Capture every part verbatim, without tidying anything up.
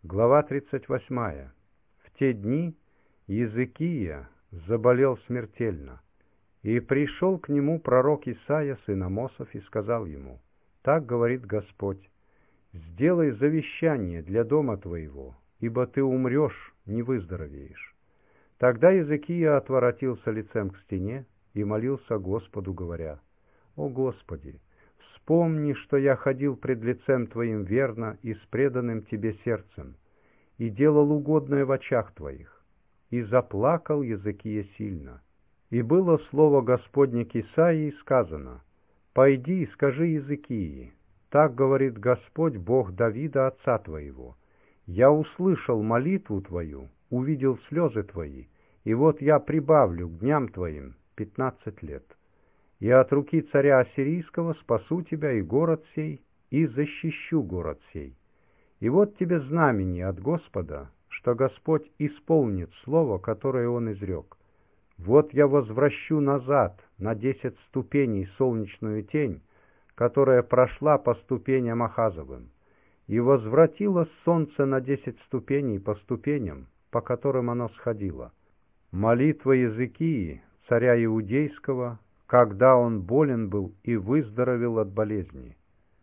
Глава тридцать восьмая. В те дни Иезекия заболел смертельно, и пришел к нему пророк Исаия, сын Амосов, и сказал ему: «Так говорит Господь: сделай завещание для дома твоего, ибо ты умрешь, не выздоровеешь». Тогда Иезекия отворотился лицем к стене и молился Господу, говоря: «О Господи, вспомни, что я ходил пред лицем Твоим верно и с преданным Тебе сердцем, и делал угодное в очах Твоих». И заплакал Иезекия сильно. И было слово Господне к Исаии сказано: «Пойди и скажи Иезекии: так говорит Господь, Бог Давида, отца твоего: я услышал молитву твою, увидел слезы твои, и вот я прибавлю к дням твоим пятнадцать лет. И от руки царя ассирийского спасу тебя и город сей, и защищу город сей. И вот тебе знамение от Господа, что Господь исполнит слово, которое Он изрек. Вот я возвращу назад на десять ступеней солнечную тень, которая прошла по ступеням Ахазовым, и возвратилось солнце на десять ступеней по ступеням, по которым оно сходило». Молитва Иезекии, царя Иудейского, когда он болен был и выздоровел от болезни.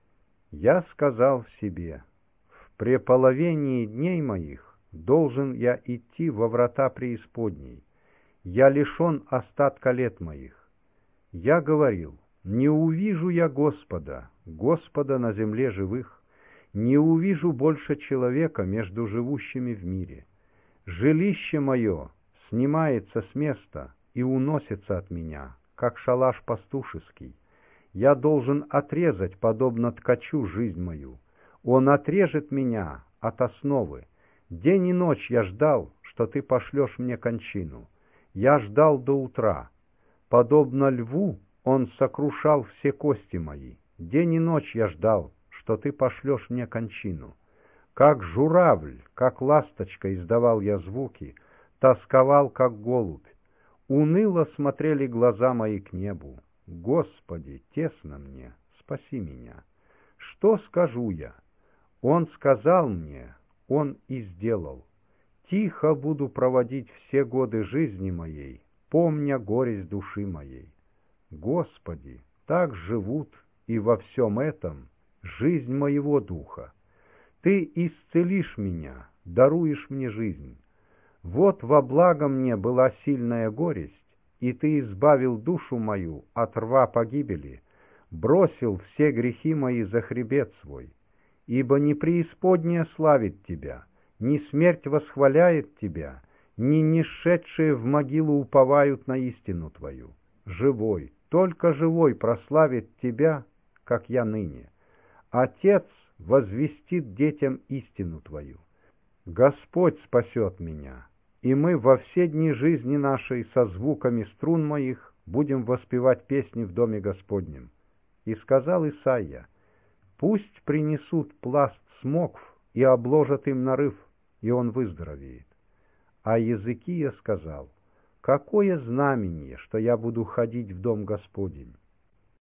«Я сказал в себе: в преполовении дней моих должен я идти во врата преисподней. Я лишен остатка лет моих. Я говорил: не увижу я Господа, Господа на земле живых, не увижу больше человека между живущими в мире. Жилище мое снимается с места и уносится от меня, как шалаш пастушеский. Я должен отрезать, подобно ткачу, жизнь мою. Он отрежет меня от основы. День и ночь я ждал, что ты пошлешь мне кончину. Я ждал до утра. Подобно льву он сокрушал все кости мои. День и ночь я ждал, что ты пошлешь мне кончину. Как журавль, как ласточка издавал я звуки, тосковал, как голубь. Уныло смотрели глаза мои к небу. Господи, тесно мне, спаси меня. Что скажу я? Он сказал мне, Он и сделал. Тихо буду проводить все годы жизни моей, помня горесть души моей. Господи, так живут и во всем этом жизнь моего духа. Ты исцелишь меня, даруешь мне жизнь. Вот во благо мне была сильная горесть, и ты избавил душу мою от рва погибели, бросил все грехи мои за хребет свой. Ибо не преисподняя славит тебя, ни смерть восхваляет тебя, ни нишедшие в могилу уповают на истину твою. Живой, только живой прославит тебя, как я ныне. Отец возвестит детям истину твою. Господь спасет меня, и мы во все дни жизни нашей со звуками струн моих будем воспевать песни в доме Господнем. И сказал Исаия: пусть принесут пласт смокв и обложат им нарыв, и он выздоровеет. А Иезекия сказал: какое знамение, что я буду ходить в дом Господень?